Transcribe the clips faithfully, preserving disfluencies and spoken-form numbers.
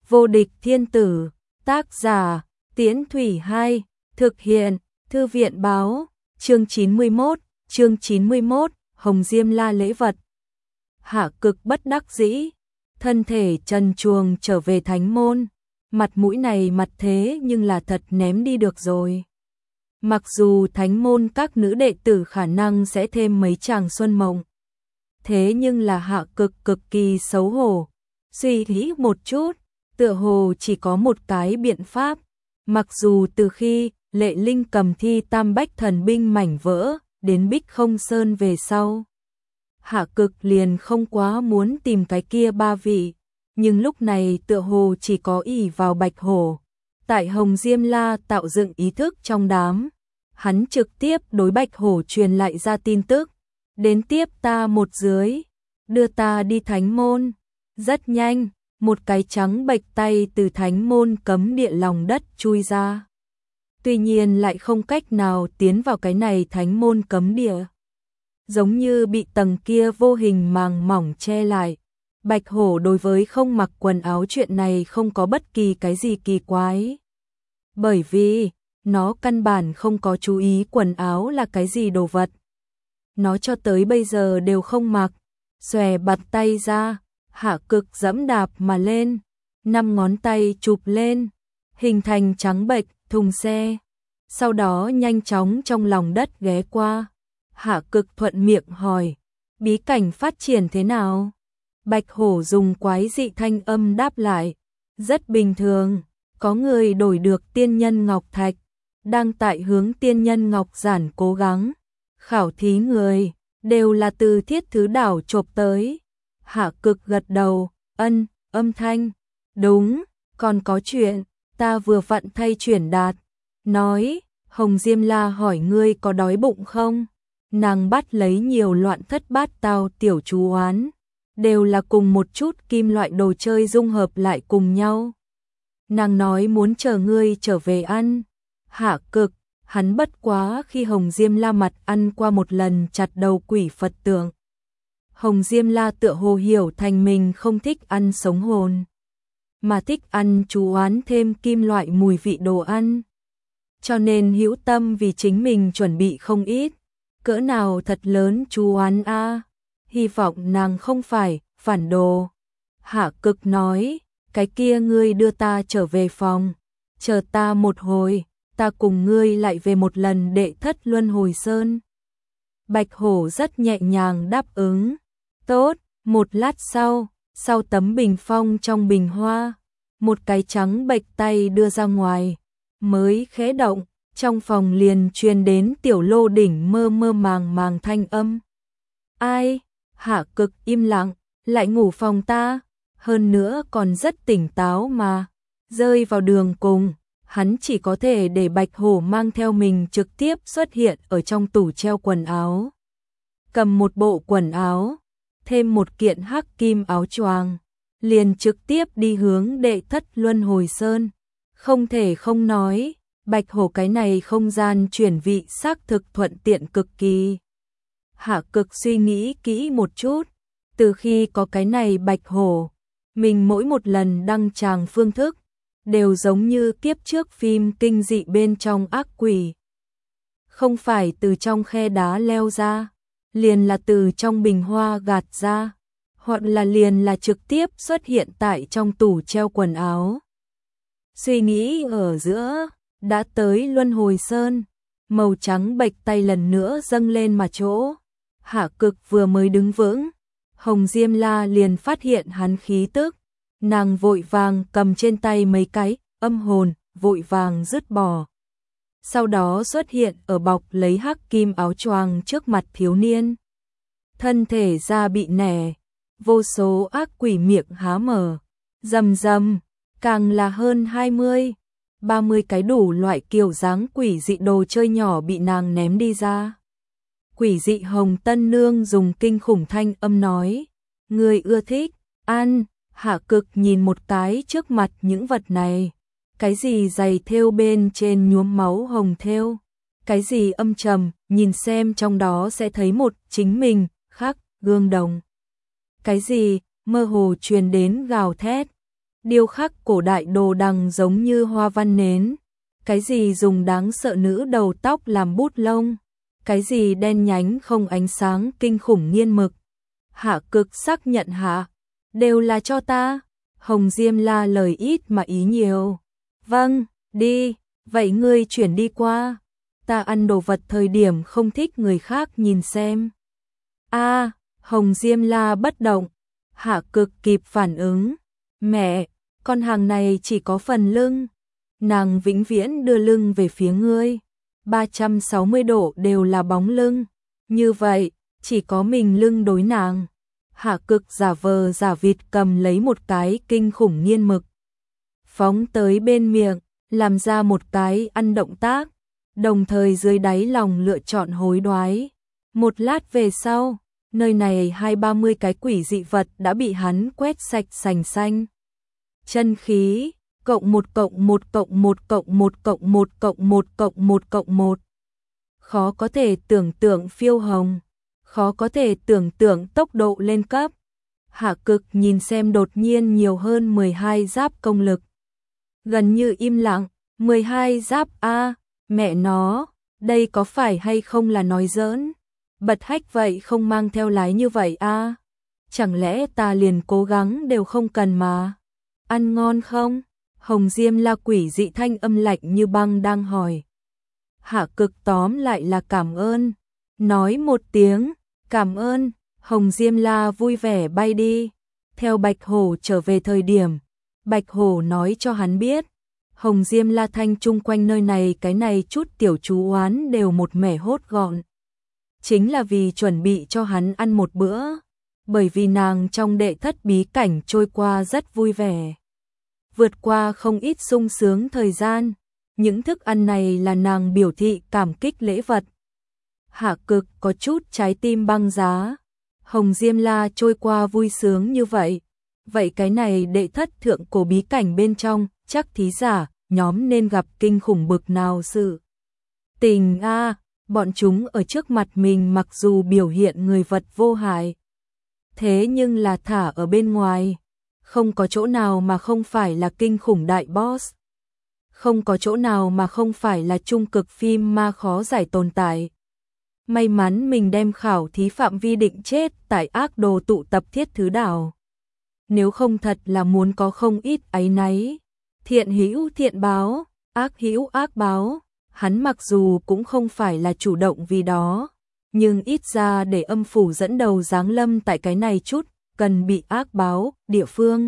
Vô địch thiên tử, tác giả, Tiễn Thủy Hai, thực hiện, Thư viện báo, chương chín mươi mốt, chương chín mươi mốt, Hồng Diêm La lễ vật. Hạ Cực bất đắc dĩ, thân thể trần truồng trở về thánh môn, mặt mũi này mặt thế nhưng là thật ném đi được rồi. Mặc dù thánh môn các nữ đệ tử khả năng sẽ thêm mấy chàng xuân mộng, thế nhưng là Hạ Cực cực kỳ xấu hổ, suy nghĩ một chút, tựa hồ chỉ có một cái biện pháp, mặc dù từ khi Lệ Linh cầm thi tam bách thần binh mảnh vỡ đến Bích Không Sơn về sau, Hạ Cực liền không quá muốn tìm cái kia ba vị, nhưng lúc này tựa hồ chỉ có ỷ vào Bạch Hổ, tại Hồng Diêm La tạo dựng ý thức trong đám, hắn trực tiếp đối Bạch Hổ truyền lại ra tin tức, đến tiếp ta một dưới, đưa ta đi thánh môn. Rất nhanh, một cái trắng bệch tay từ thánh môn cấm địa lòng đất chui ra. Tuy nhiên lại không cách nào tiến vào cái này thánh môn cấm địa. Giống như bị tầng kia vô hình màng mỏng che lại. Bạch Hổ đối với không mặc quần áo chuyện này không có bất kỳ cái gì kỳ quái. Bởi vì, nó căn bản không có chú ý quần áo là cái gì đồ vật. Nó cho tới bây giờ đều không mặc, xòe bật tay ra, Hạ Cực dẫm đạp mà lên, năm ngón tay chụp lên, hình thành trắng bệch thùng xe. Sau đó nhanh chóng trong lòng đất ghé qua, Hạ Cực thuận miệng hỏi, bí cảnh phát triển thế nào? Bạch Hổ dùng quái dị thanh âm đáp lại, rất bình thường, có người đổi được tiên nhân ngọc thạch, đang tại hướng tiên nhân ngọc giản cố gắng, khảo thí người, đều là từ Thiết Thứ Đảo chộp tới. Hạ Cực gật đầu, ân, âm thanh, đúng, còn có chuyện, ta vừa vặn thay chuyển đạt, nói, Hồng Diêm La hỏi ngươi có đói bụng không? Nàng bắt lấy nhiều loạn thất bát tao tiểu chú oán, đều là cùng một chút kim loại đồ chơi dung hợp lại cùng nhau. Nàng nói muốn chờ ngươi trở về ăn. Hạ Cực, hắn bất quá khi Hồng Diêm La mặt ăn qua một lần chặt đầu quỷ Phật tượng. Hồng Diêm La tựa hồ hiểu thành mình không thích ăn sống hồn, mà thích ăn chú oán thêm kim loại mùi vị đồ ăn. Cho nên hữu tâm vì chính mình chuẩn bị không ít, cỡ nào thật lớn chú oán a, hy vọng nàng không phải phản đồ. Hạ Cực nói, cái kia ngươi đưa ta trở về phòng, chờ ta một hồi, ta cùng ngươi lại về một lần Đệ Thất Luân Hồi Sơn. Bạch Hổ rất nhẹ nhàng đáp ứng, tốt. Một lát sau, sau tấm bình phong trong bình hoa, một cái trắng bệch tay đưa ra ngoài, mới khẽ động, trong phòng liền truyền đến Tiểu Lô Đỉnh mơ mơ màng màng thanh âm. Ai? Hạ Cực im lặng, lại ngủ phòng ta, hơn nữa còn rất tỉnh táo mà. Rơi vào đường cùng, hắn chỉ có thể để Bạch Hổ mang theo mình trực tiếp xuất hiện ở trong tủ treo quần áo. Cầm một bộ quần áo, thêm một kiện hắc kim áo choàng, liền trực tiếp đi hướng Đệ Thất Luân Hồi Sơn. Không thể không nói, Bạch Hổ cái này không gian chuyển vị xác thực thuận tiện cực kỳ. Hạ Cực suy nghĩ kỹ một chút, từ khi có cái này Bạch Hổ, mình mỗi một lần đăng tràng phương thức, đều giống như kiếp trước phim kinh dị bên trong ác quỷ. Không phải từ trong khe đá leo ra, liền là từ trong bình hoa gạt ra, hoặc là liền là trực tiếp xuất hiện tại trong tủ treo quần áo. Suy nghĩ ở giữa, đã tới Luân Hồi Sơn, màu trắng bệch tay lần nữa dâng lên mà chỗ. Hạ Cực vừa mới đứng vững, Hồng Diêm La liền phát hiện hắn khí tức, nàng vội vàng cầm trên tay mấy cái âm hồn, vội vàng dứt bỏ. Sau đó xuất hiện ở bọc lấy hắc kim áo choàng trước mặt thiếu niên. Thân thể da bị nẻ, vô số ác quỷ miệng há mở, rầm rầm, càng là hơn hai mươi, ba mươi cái đủ loại kiểu dáng quỷ dị đồ chơi nhỏ bị nàng ném đi ra. Quỷ dị Hồng Tân Nương dùng kinh khủng thanh âm nói, người ưa thích, ăn. Hạ Cực nhìn một cái trước mặt những vật này, cái gì giày thêu bên trên nhuốm máu hồng thêu, cái gì âm trầm, nhìn xem trong đó sẽ thấy một chính mình, khắc, gương đồng. Cái gì, mơ hồ truyền đến gào thét, điêu khắc cổ đại đồ đằng giống như hoa văn nến, cái gì dùng đáng sợ nữ đầu tóc làm bút lông, cái gì đen nhánh không ánh sáng kinh khủng nghiên mực. Hạ Cực xác nhận hạ, đều là cho ta. Hồng Diêm La lời ít mà ý nhiều. Vâng, đi, vậy ngươi chuyển đi qua. Ta ăn đồ vật thời điểm không thích người khác nhìn xem. A, Hồng Diêm La bất động. Hạ Cực kịp phản ứng. Mẹ, con hàng này chỉ có phần lưng. Nàng vĩnh viễn đưa lưng về phía ngươi. ba trăm sáu mươi độ đều là bóng lưng. Như vậy, chỉ có mình lưng đối nàng. Hạ Cực giả vờ giả vịt cầm lấy một cái kinh khủng nghiên mực. Phóng tới bên miệng, làm ra một cái ăn động tác, đồng thời dưới đáy lòng lựa chọn hối đoái. Một lát về sau, nơi này hai ba mươi cái quỷ dị vật đã bị hắn quét sạch sành xanh. Chân khí, cộng một cộng một cộng một cộng một cộng một cộng một cộng một cộng một. Khó có thể tưởng tượng phiêu hồng. Khó có thể tưởng tượng tốc độ lên cấp. Hạ Cực nhìn xem đột nhiên nhiều hơn mười hai giáp công lực. Gần như im lặng, mười hai giáp a, mẹ nó, đây có phải hay không là nói giỡn? Bật hách vậy không mang theo lái như vậy a? Chẳng lẽ ta liền cố gắng đều không cần mà? Ăn ngon không? Hồng Diêm La quỷ dị thanh âm lạnh như băng đang hỏi. Hạ Cực tóm lại là cảm ơn. Nói một tiếng, cảm ơn, Hồng Diêm La vui vẻ bay đi. Theo Bạch Hổ trở về thời điểm, Bạch Hổ nói cho hắn biết, Hồng Diêm La thanh chung quanh nơi này cái này chút tiểu chú oán đều một mẻ hốt gọn. Chính là vì chuẩn bị cho hắn ăn một bữa, bởi vì nàng trong đệ thất bí cảnh trôi qua rất vui vẻ. Vượt qua không ít sung sướng thời gian, những thức ăn này là nàng biểu thị cảm kích lễ vật. Hạ Cực có chút trái tim băng giá. Hồng Diêm La trôi qua vui sướng như vậy. Vậy cái này đệ thất thượng cổ bí cảnh bên trong, chắc thí giả, nhóm nên gặp kinh khủng bực nào sự. Tình a, à, bọn chúng ở trước mặt mình mặc dù biểu hiện người vật vô hại. Thế nhưng là thả ở bên ngoài. Không có chỗ nào mà không phải là kinh khủng đại boss. Không có chỗ nào mà không phải là trung cực phim ma khó giải tồn tại. May mắn mình đem khảo thí phạm vi định chết tại ác đồ tụ tập thiết thứ đảo. Nếu không thật là muốn có không ít áy náy. Thiện hữu thiện báo, ác hữu ác báo. Hắn mặc dù cũng không phải là chủ động vì đó, nhưng ít ra để âm phủ dẫn đầu giáng lâm tại cái này chút, cần bị ác báo, địa phương.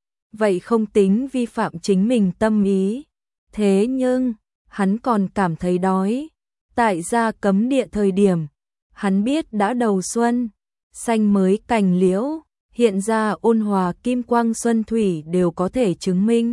Vậy không tính vi phạm chính mình tâm ý. Thế nhưng, hắn còn cảm thấy đói. Tại gia cấm địa thời điểm, hắn biết đã đầu xuân, xanh mới cành liễu, hiện ra ôn hòa kim quang xuân thủy đều có thể chứng minh.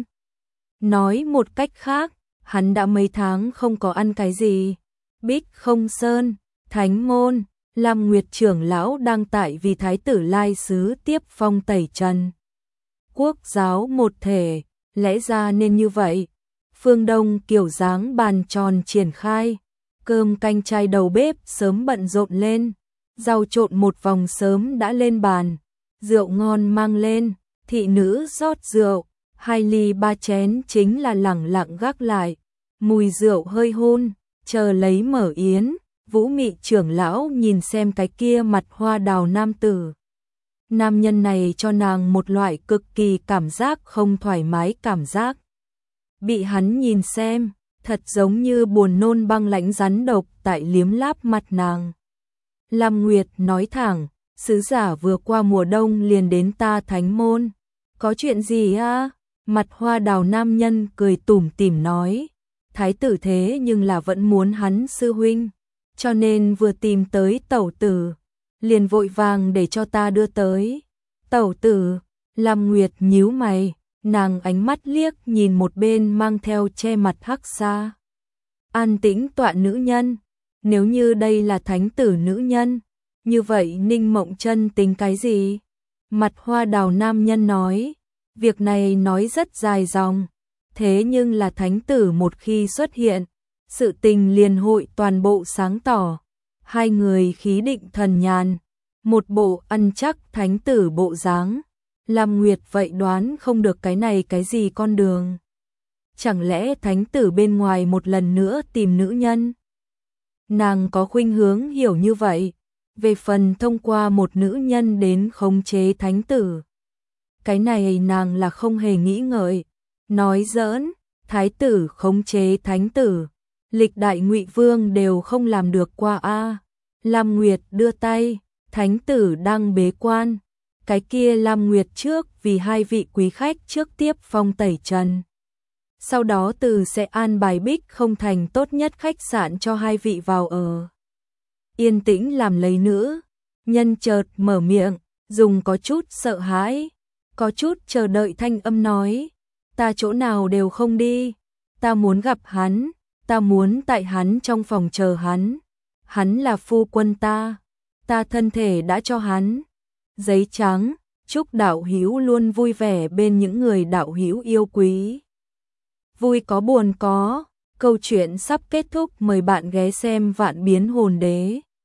Nói một cách khác, hắn đã mấy tháng không có ăn cái gì. Bích Không Sơn, Thánh Môn, Lam Nguyệt trưởng lão đang tại vì thái tử lai sứ tiếp phong tẩy trần. Quốc giáo một thể, lẽ ra nên như vậy. Phương Đông kiểu dáng bàn tròn triển khai. Cơm canh chai đầu bếp sớm bận rộn lên, rau trộn một vòng sớm đã lên bàn, rượu ngon mang lên, thị nữ rót rượu, hai ly ba chén chính là lẳng lặng gác lại, mùi rượu hơi hôn, chờ lấy mở yến. Vũ Mị trưởng lão nhìn xem cái kia mặt hoa đào nam tử. Nam nhân này cho nàng một loại cực kỳ cảm giác không thoải mái cảm giác. Bị hắn nhìn xem, thật giống như buồn nôn băng lãnh rắn độc tại liếm láp mặt nàng. Lam Nguyệt nói thẳng, sứ giả vừa qua mùa đông liền đến ta Thánh Môn. Có chuyện gì a? Mặt hoa đào nam nhân cười tủm tỉm nói. Thái tử thế nhưng là vẫn muốn hắn sư huynh, cho nên vừa tìm tới tẩu tử, liền vội vàng để cho ta đưa tới. Tẩu tử, Lam Nguyệt nhíu mày, nàng ánh mắt liếc nhìn một bên mang theo che mặt hắc sa. An tĩnh tọa nữ nhân, nếu như đây là thánh tử nữ nhân, như vậy Ninh Mộng Chân tính cái gì? Mặt hoa đào nam nhân nói, việc này nói rất dài dòng, thế nhưng là thánh tử một khi xuất hiện, sự tình liền hội toàn bộ sáng tỏ. Hai người khí định thần nhàn, một bộ ăn chắc thánh tử bộ dáng, Lam Nguyệt vậy đoán không được cái này cái gì con đường. Chẳng lẽ thánh tử bên ngoài một lần nữa tìm nữ nhân? Nàng có khuynh hướng hiểu như vậy, về phần thông qua một nữ nhân đến khống chế thánh tử. Cái này nàng là không hề nghĩ ngợi, nói giỡn, thái tử khống chế thánh tử, lịch đại Ngụy Vương đều không làm được qua a. Lam Nguyệt đưa tay, thánh tử đang bế quan, cái kia Lam Nguyệt trước vì hai vị quý khách trước tiếp phong tẩy trần. Sau đó từ sẽ an bài Bích Không Thành tốt nhất khách sạn cho hai vị vào ở. Yên tĩnh làm lấy nữ, nhân chợt mở miệng, dùng có chút sợ hãi, có chút chờ đợi thanh âm nói, ta chỗ nào đều không đi, ta muốn gặp hắn, ta muốn tại hắn trong phòng chờ hắn, hắn là phu quân ta, ta thân thể đã cho hắn. Giấy trắng, chúc đạo hữu luôn vui vẻ bên những người đạo hữu yêu quý. Vui có buồn có, câu chuyện sắp kết thúc, mời bạn ghé xem Vạn Biến Hồn Đế.